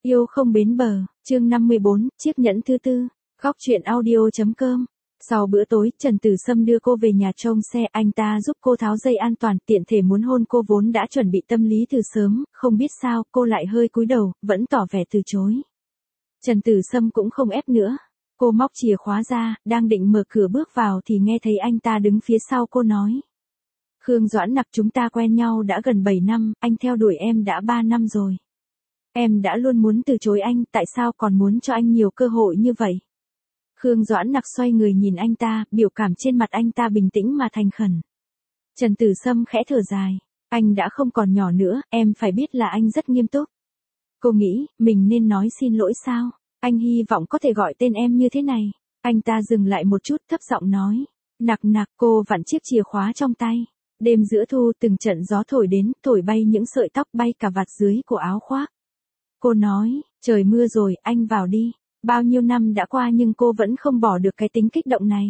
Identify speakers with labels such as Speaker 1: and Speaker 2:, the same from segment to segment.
Speaker 1: Yêu không bến bờ, chương 54, chiếc nhẫn thứ tư. Góc truyện audio.com. Sau bữa tối, Trần Tử Sâm đưa cô về nhà trông xe, anh ta giúp cô tháo dây an toàn, tiện thể muốn hôn cô vốn đã chuẩn bị tâm lý từ sớm, không biết sao, cô lại hơi cúi đầu, vẫn tỏ vẻ từ chối. Trần Tử Sâm cũng không ép nữa. Cô móc chìa khóa ra, đang định mở cửa bước vào thì nghe thấy anh ta đứng phía sau cô nói. Khương Doãn Nặc, chúng ta quen nhau đã gần 7 năm, anh theo đuổi em đã 3 năm rồi. Em đã luôn muốn từ chối anh, tại sao còn muốn cho anh nhiều cơ hội như vậy? Khương Doãn Nặc xoay người nhìn anh ta, biểu cảm trên mặt anh ta bình tĩnh mà thành khẩn. Trần Tử Sâm khẽ thở dài. Anh đã không còn nhỏ nữa, em phải biết là anh rất nghiêm túc. Cô nghĩ, mình nên nói xin lỗi sao? Anh hy vọng có thể gọi tên em như thế này. Anh ta dừng lại một chút, thấp giọng nói. Nặc nặc, cô vặn chiếc chìa khóa trong tay. Đêm giữa thu, từng trận gió thổi đến, thổi bay những sợi tóc, bay cả vạt dưới của áo khoác. Cô nói, trời mưa rồi, anh vào đi. Bao nhiêu năm đã qua nhưng cô vẫn không bỏ được cái tính kích động này.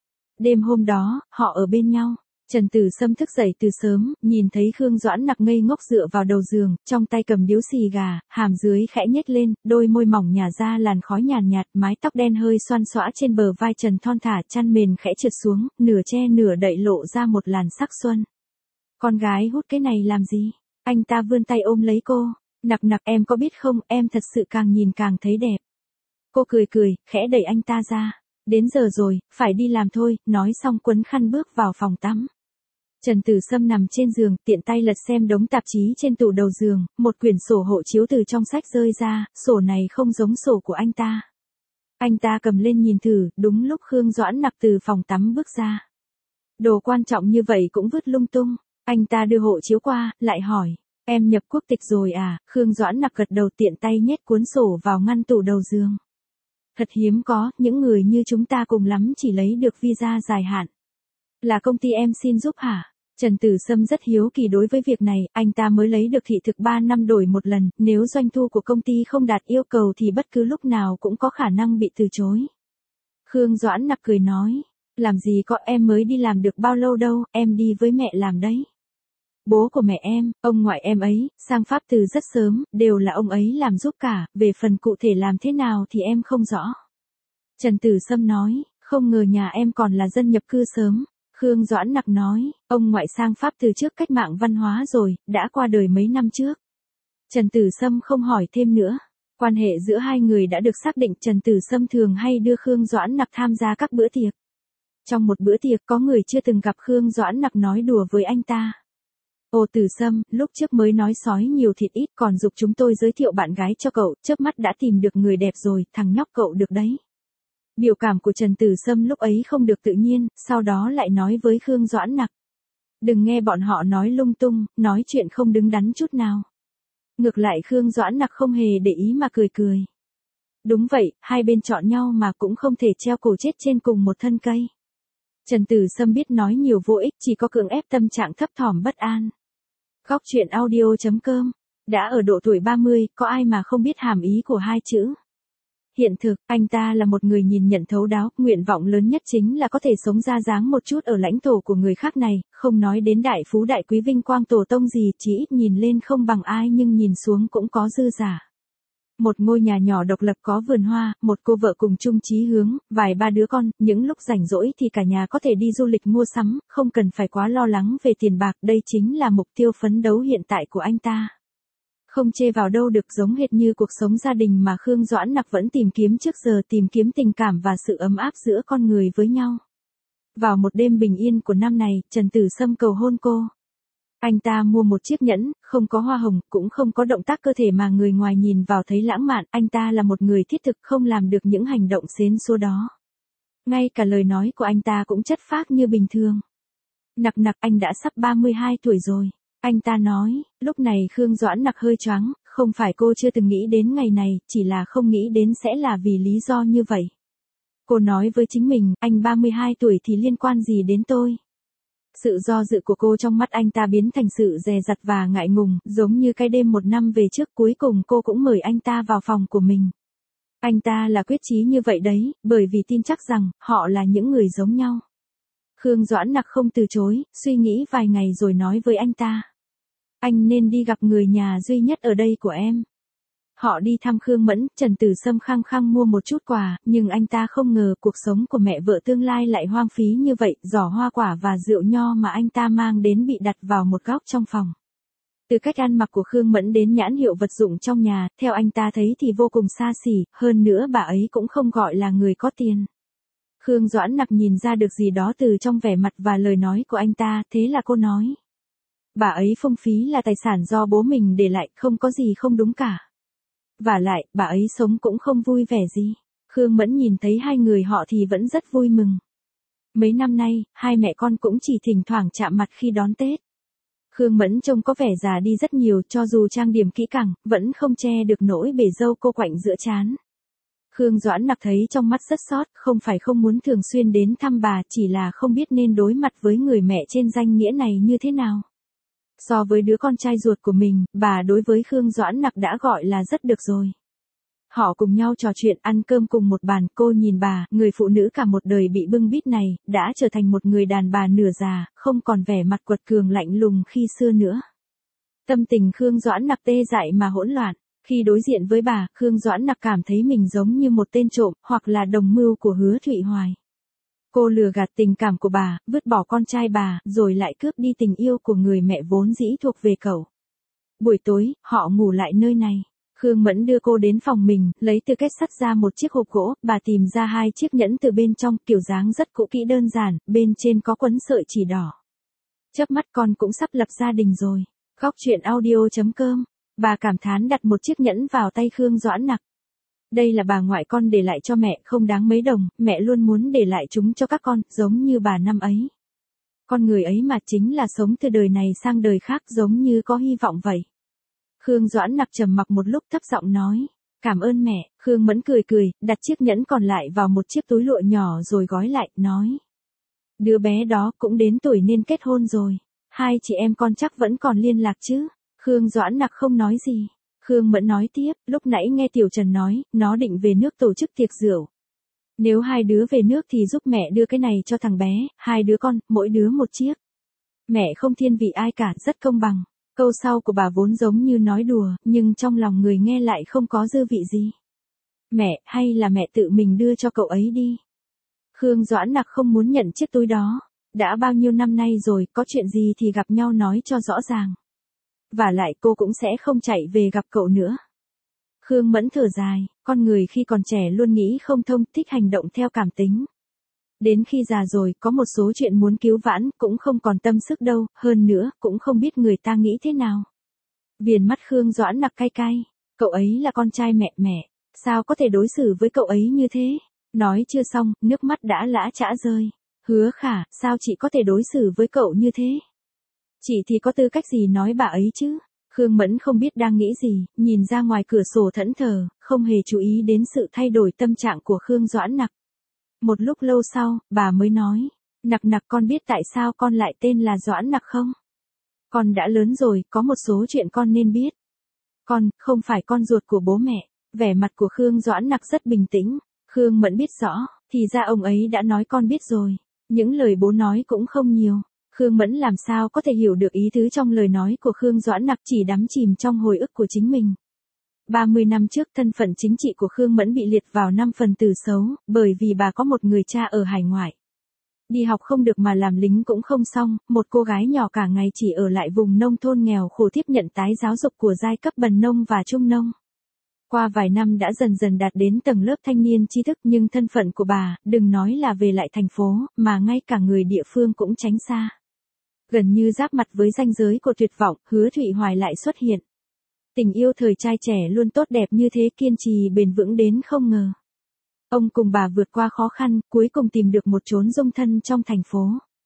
Speaker 1: Đêm hôm đó, họ ở bên nhau. Trần Tử Sâm thức dậy từ sớm, nhìn thấy Khương Doãn Nặc ngây ngốc dựa vào đầu giường, trong tay cầm điếu xì gà, hàm dưới khẽ nhếch lên, đôi môi mỏng nhả ra làn khói nhàn nhạt, mái tóc đen hơi xoăn xõa trên bờ vai trần thon thả, chăn mền khẽ trượt xuống, nửa che nửa đậy lộ ra một làn sắc xuân. Con gái hút cái này làm gì? Anh ta vươn tay ôm lấy cô. Nặc nặc, em có biết không, em thật sự càng nhìn càng thấy đẹp. Cô cười cười, khẽ đẩy anh ta ra. Đến giờ rồi, phải đi làm thôi, nói xong quấn khăn bước vào phòng tắm. Trần Tử Sâm nằm trên giường, tiện tay lật xem đống tạp chí trên tủ đầu giường, một quyển sổ hộ chiếu từ trong sách rơi ra, sổ này không giống sổ của anh ta. Anh ta cầm lên nhìn thử, đúng lúc Khương Doãn Nặc từ phòng tắm bước ra. Đồ quan trọng như vậy cũng vứt lung tung. Anh ta đưa hộ chiếu qua, lại hỏi. Em nhập quốc tịch rồi à? Khương Doãn Nặc gật đầu, tiện tay nhét cuốn sổ vào ngăn tủ đầu giường. Thật hiếm có, những người như chúng ta cùng lắm chỉ lấy được visa dài hạn. Là công ty em xin giúp hả? Trần Tử Sâm rất hiếu kỳ đối với việc này, anh ta mới lấy được thị thực 3 năm đổi một lần, nếu doanh thu của công ty không đạt yêu cầu thì bất cứ lúc nào cũng có khả năng bị từ chối. Khương Doãn Nặc cười nói, làm gì có, em mới đi làm được bao lâu đâu, em đi với mẹ làm đấy. Bố của mẹ em, ông ngoại em ấy, sang Pháp từ rất sớm, đều là ông ấy làm giúp cả, về phần cụ thể làm thế nào thì em không rõ. Trần Tử Sâm nói, không ngờ nhà em còn là dân nhập cư sớm. Khương Doãn Nặc nói, ông ngoại sang Pháp từ trước cách mạng văn hóa rồi, đã qua đời mấy năm trước. Trần Tử Sâm không hỏi thêm nữa. Quan hệ giữa hai người đã được xác định. Trần Tử Sâm thường hay đưa Khương Doãn Nặc tham gia các bữa tiệc. Trong một bữa tiệc có người chưa từng gặp Khương Doãn Nặc nói đùa với anh ta. Ồ Tử Sâm, lúc trước mới nói sói nhiều thịt ít còn giục chúng tôi giới thiệu bạn gái cho cậu, chớp mắt đã tìm được người đẹp rồi, thằng nhóc cậu được đấy. Biểu cảm của Trần Tử Sâm lúc ấy không được tự nhiên, sau đó lại nói với Khương Doãn Nặc. Đừng nghe bọn họ nói lung tung, nói chuyện không đứng đắn chút nào. Ngược lại Khương Doãn Nặc không hề để ý mà cười cười. Đúng vậy, hai bên chọn nhau mà cũng không thể treo cổ chết trên cùng một thân cây. Trần Tử Sâm biết nói nhiều vô ích, chỉ có cưỡng ép tâm trạng thấp thỏm bất an. Góc truyện audio.com. Đã ở độ tuổi 30, có ai mà không biết hàm ý của hai chữ. Hiện thực, anh ta là một người nhìn nhận thấu đáo, nguyện vọng lớn nhất chính là có thể sống ra dáng một chút ở lãnh thổ của người khác này, không nói đến đại phú đại quý vinh quang tổ tông gì, chỉ ít nhìn lên không bằng ai nhưng nhìn xuống cũng có dư giả. Một ngôi nhà nhỏ độc lập có vườn hoa, một cô vợ cùng chung chí hướng, vài ba đứa con, những lúc rảnh rỗi thì cả nhà có thể đi du lịch mua sắm, không cần phải quá lo lắng về tiền bạc, đây chính là mục tiêu phấn đấu hiện tại của anh ta. Không chê vào đâu được, giống hệt như cuộc sống gia đình mà Khương Doãn Nặc vẫn tìm kiếm trước giờ, tìm kiếm tình cảm và sự ấm áp giữa con người với nhau. Vào một đêm bình yên của năm này, Trần Tử Sâm cầu hôn cô. Anh ta mua một chiếc nhẫn, không có hoa hồng, cũng không có động tác cơ thể mà người ngoài nhìn vào thấy lãng mạn, anh ta là một người thiết thực không làm được những hành động xến xúa đó. Ngay cả lời nói của anh ta cũng chất phác như bình thường. Nặc nặc, anh đã sắp 32 tuổi rồi. Anh ta nói, lúc này Khương Doãn Nặc hơi choáng, không phải cô chưa từng nghĩ đến ngày này, chỉ là không nghĩ đến sẽ là vì lý do như vậy. Cô nói với chính mình, anh 32 tuổi thì liên quan gì đến tôi? Sự do dự của cô trong mắt anh ta biến thành sự dè dặt và ngại ngùng, giống như cái đêm một năm về trước cuối cùng cô cũng mời anh ta vào phòng của mình. Anh ta là quyết chí như vậy đấy, bởi vì tin chắc rằng, họ là những người giống nhau. Khương Doãn Nặc không từ chối, suy nghĩ vài ngày rồi nói với anh ta. Anh nên đi gặp người nhà duy nhất ở đây của em. Họ đi thăm Khương Mẫn, Trần Tử Sâm khăng khăng mua một chút quà, nhưng anh ta không ngờ cuộc sống của mẹ vợ tương lai lại hoang phí như vậy, giỏ hoa quả và rượu nho mà anh ta mang đến bị đặt vào một góc trong phòng. Từ cách ăn mặc của Khương Mẫn đến nhãn hiệu vật dụng trong nhà, theo anh ta thấy thì vô cùng xa xỉ, hơn nữa bà ấy cũng không gọi là người có tiền. Khương Doãn Nặc nhìn ra được gì đó từ trong vẻ mặt và lời nói của anh ta, thế là cô nói. Bà ấy phung phí là tài sản do bố mình để lại, không có gì không đúng cả. Vả lại, bà ấy sống cũng không vui vẻ gì. Khương Mẫn nhìn thấy hai người họ thì vẫn rất vui mừng. Mấy năm nay, hai mẹ con cũng chỉ thỉnh thoảng chạm mặt khi đón Tết. Khương Mẫn trông có vẻ già đi rất nhiều, cho dù trang điểm kỹ càng, vẫn không che được nỗi bể râu cô quạnh giữa trán. Khương Doãn Nặc thấy trong mắt rất xót, không phải không muốn thường xuyên đến thăm bà, chỉ là không biết nên đối mặt với người mẹ trên danh nghĩa này như thế nào. So với đứa con trai ruột của mình, bà đối với Khương Doãn Nặc đã gọi là rất được rồi. Họ cùng nhau trò chuyện ăn cơm cùng một bàn, cô nhìn bà, người phụ nữ cả một đời bị bưng bít này, đã trở thành một người đàn bà nửa già, không còn vẻ mặt quật cường lạnh lùng khi xưa nữa. Tâm tình Khương Doãn Nặc tê dại mà hỗn loạn. Khi đối diện với bà, Khương Doãn Nặc cảm thấy mình giống như một tên trộm, hoặc là đồng mưu của Hứa Thụy Hoài. Cô lừa gạt tình cảm của bà, vứt bỏ con trai bà, rồi lại cướp đi tình yêu của người mẹ vốn dĩ thuộc về cậu. Buổi tối, họ ngủ lại nơi này. Khương Mẫn đưa cô đến phòng mình, lấy từ kết sắt ra một chiếc hộp gỗ, bà tìm ra hai chiếc nhẫn từ bên trong, kiểu dáng rất cũ kỹ đơn giản, bên trên có quấn sợi chỉ đỏ. Chớp mắt con cũng sắp lập gia đình rồi. Góc truyện audio.com. Bà cảm thán đặt một chiếc nhẫn vào tay Khương Doãn Nặc. Đây là bà ngoại con để lại cho mẹ, không đáng mấy đồng, mẹ luôn muốn để lại chúng cho các con, giống như bà năm ấy. Con người ấy mà chính là sống từ đời này sang đời khác, giống như có hy vọng vậy. Khương Doãn Nặc trầm mặc một lúc, thấp giọng nói. Cảm ơn mẹ. Khương Mẫn cười cười, đặt chiếc nhẫn còn lại vào một chiếc túi lụa nhỏ rồi gói lại, nói. Đứa bé đó cũng đến tuổi nên kết hôn rồi. Hai chị em con chắc vẫn còn liên lạc chứ. Khương Doãn Nặc không nói gì. Khương Mẫn nói tiếp, lúc nãy nghe Tiểu Trần nói, nó định về nước tổ chức tiệc rượu. Nếu hai đứa về nước thì giúp mẹ đưa cái này cho thằng bé, hai đứa con, mỗi đứa một chiếc. Mẹ không thiên vị ai cả, rất công bằng. Câu sau của bà vốn giống như nói đùa, nhưng trong lòng người nghe lại không có dư vị gì. Mẹ, hay là mẹ tự mình đưa cho cậu ấy đi. Khương Doãn Nặc không muốn nhận chiếc túi đó. Đã bao nhiêu năm nay rồi, có chuyện gì thì gặp nhau nói cho rõ ràng. Và lại cô cũng sẽ không chạy về gặp cậu nữa. Khương Mẫn thở dài, con người khi còn trẻ luôn nghĩ không thông, thích hành động theo cảm tính. Đến khi già rồi, có một số chuyện muốn cứu vãn, cũng không còn tâm sức đâu, hơn nữa, cũng không biết người ta nghĩ thế nào. Viền mắt Khương Doãn Nặc cay cay, cậu ấy là con trai mẹ, sao có thể đối xử với cậu ấy như thế? Nói chưa xong, nước mắt đã lã chã rơi. Hứa Khả, sao chị có thể đối xử với cậu như thế? Chị thì có tư cách gì nói bà ấy chứ? Khương Mẫn không biết đang nghĩ gì, nhìn ra ngoài cửa sổ thẫn thờ, không hề chú ý đến sự thay đổi tâm trạng của Khương Doãn Nặc. Một lúc lâu sau, bà mới nói, Nặc Nặc, con biết tại sao con lại tên là Doãn Nặc không? Con đã lớn rồi, có một số chuyện con nên biết. Con, không phải con ruột của bố mẹ. Vẻ mặt của Khương Doãn Nặc rất bình tĩnh. Khương Mẫn biết rõ, thì ra ông ấy đã nói con biết rồi. Những lời bố nói cũng không nhiều. Khương Mẫn làm sao có thể hiểu được ý tứ trong lời nói của Khương Doãn Nặc, chỉ đắm chìm trong hồi ức của chính mình. 30 năm trước, thân phận chính trị của Khương Mẫn bị liệt vào 5 phần tử xấu, bởi vì bà có một người cha ở hải ngoại. Đi học không được mà làm lính cũng không xong, một cô gái nhỏ cả ngày chỉ ở lại vùng nông thôn nghèo khổ tiếp nhận tái giáo dục của giai cấp bần nông và trung nông. Qua vài năm đã dần dần đạt đến tầng lớp thanh niên tri thức, nhưng thân phận của bà, đừng nói là về lại thành phố, mà ngay cả người địa phương cũng tránh xa. Gần như giáp mặt với ranh giới của tuyệt vọng, Hứa Thụy Hoài lại xuất hiện. Tình yêu thời trai trẻ luôn tốt đẹp như thế, kiên trì bền vững đến không ngờ. Ông cùng bà vượt qua khó khăn, cuối cùng tìm được một chốn dung thân trong thành phố.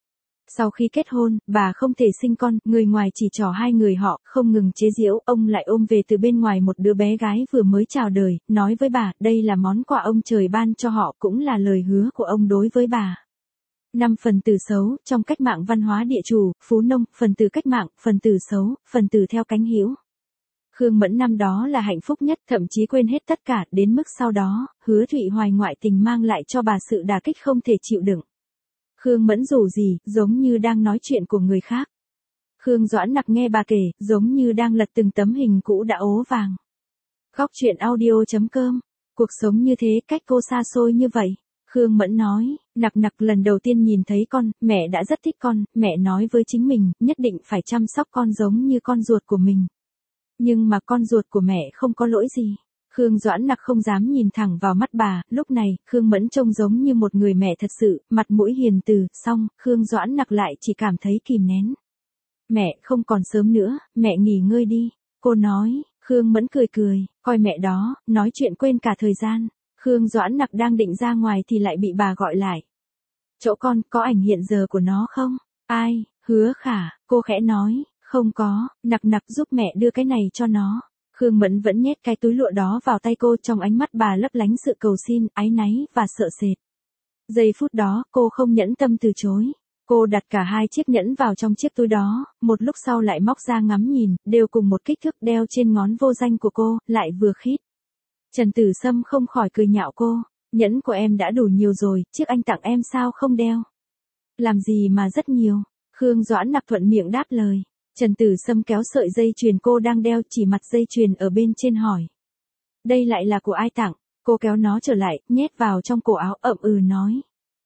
Speaker 1: Sau khi kết hôn, bà không thể sinh con, người ngoài chỉ trỏ hai người họ, không ngừng chế giễu, ông lại ôm về từ bên ngoài một đứa bé gái vừa mới chào đời, nói với bà, đây là món quà ông trời ban cho họ, cũng là lời hứa của ông đối với bà. 5 phần tử xấu, trong cách mạng văn hóa địa chủ, phú nông, phần tử cách mạng, phần tử xấu, phần tử theo cánh hữu. Khương Mẫn năm đó là hạnh phúc nhất, thậm chí quên hết tất cả, đến mức sau đó, Hứa Thụy Hoài ngoại tình mang lại cho bà sự đả kích không thể chịu đựng. Khương Mẫn dù gì, giống như đang nói chuyện của người khác. Khương Doãn Nặc nghe bà kể, giống như đang lật từng tấm hình cũ đã ố vàng. Góc chuyện audio.com. Cuộc sống như thế, cách cô xa xôi như vậy. Khương Mẫn nói, nặc nặc lần đầu tiên nhìn thấy con, mẹ đã rất thích con, mẹ nói với chính mình, nhất định phải chăm sóc con giống như con ruột của mình. Nhưng mà con ruột của mẹ không có lỗi gì. Khương Doãn Nặc không dám nhìn thẳng vào mắt bà, lúc này, Khương Mẫn trông giống như một người mẹ thật sự, mặt mũi hiền từ, xong, Khương Doãn Nặc lại chỉ cảm thấy kìm nén. Mẹ, không còn sớm nữa, mẹ nghỉ ngơi đi. Cô nói, Khương Mẫn cười cười, coi mẹ đó, nói chuyện quên cả thời gian. Khương Doãn Nặc đang định ra ngoài thì lại bị bà gọi lại. Chỗ con, có ảnh hiện giờ của nó không? Ai, Hứa Khả, cô khẽ nói, không có, Nặc nặc giúp mẹ đưa cái này cho nó. Khương Mẫn vẫn nhét cái túi lụa đó vào tay cô, trong ánh mắt bà lấp lánh sự cầu xin, áy náy và sợ sệt. Giây phút đó, cô không nhẫn tâm từ chối. Cô đặt cả hai chiếc nhẫn vào trong chiếc túi đó, một lúc sau lại móc ra ngắm nhìn, đều cùng một kích thước, đeo trên ngón vô danh của cô, lại vừa khít. Trần Tử Sâm không khỏi cười nhạo cô, nhẫn của em đã đủ nhiều rồi, chiếc anh tặng em sao không đeo? Làm gì mà rất nhiều? Khương Doãn Nặc thuận miệng đáp lời. Trần Tử Sâm kéo sợi dây chuyền cô đang đeo, chỉ mặt dây chuyền ở bên trên hỏi. Đây lại là của ai tặng? Cô kéo nó trở lại, nhét vào trong cổ áo, ậm nói.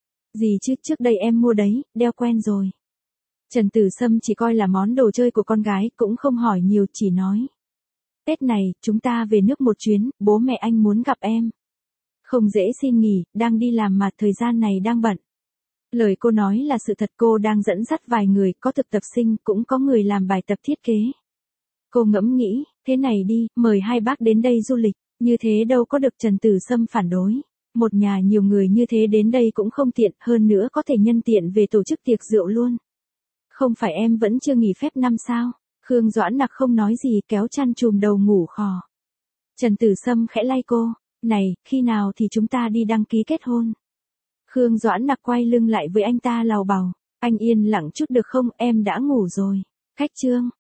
Speaker 1: Gì chứ, trước đây em mua đấy, đeo quen rồi. Trần Tử Sâm chỉ coi là món đồ chơi của con gái, cũng không hỏi nhiều, chỉ nói. Tết này, chúng ta về nước một chuyến, bố mẹ anh muốn gặp em. Không dễ xin nghỉ, đang đi làm mà thời gian này đang bận. Lời cô nói là sự thật, cô đang dẫn dắt vài người, có thực tập sinh, cũng có người làm bài tập thiết kế. Cô ngẫm nghĩ, thế này đi, mời hai bác đến đây du lịch, như thế đâu có được. Trần Tử Sâm phản đối. Một nhà nhiều người như thế đến đây cũng không tiện, hơn nữa có thể nhân tiện về tổ chức tiệc rượu luôn. Không phải em vẫn chưa nghỉ phép năm sao? Khương Doãn Nặc không nói gì, kéo chăn chùm đầu ngủ khò. Trần Tử Sâm khẽ lay cô, này, khi nào thì chúng ta đi đăng ký kết hôn? Khương Doãn Nặc quay lưng lại với anh ta lào bào, anh yên lặng chút được không, em đã ngủ rồi. Cách chương.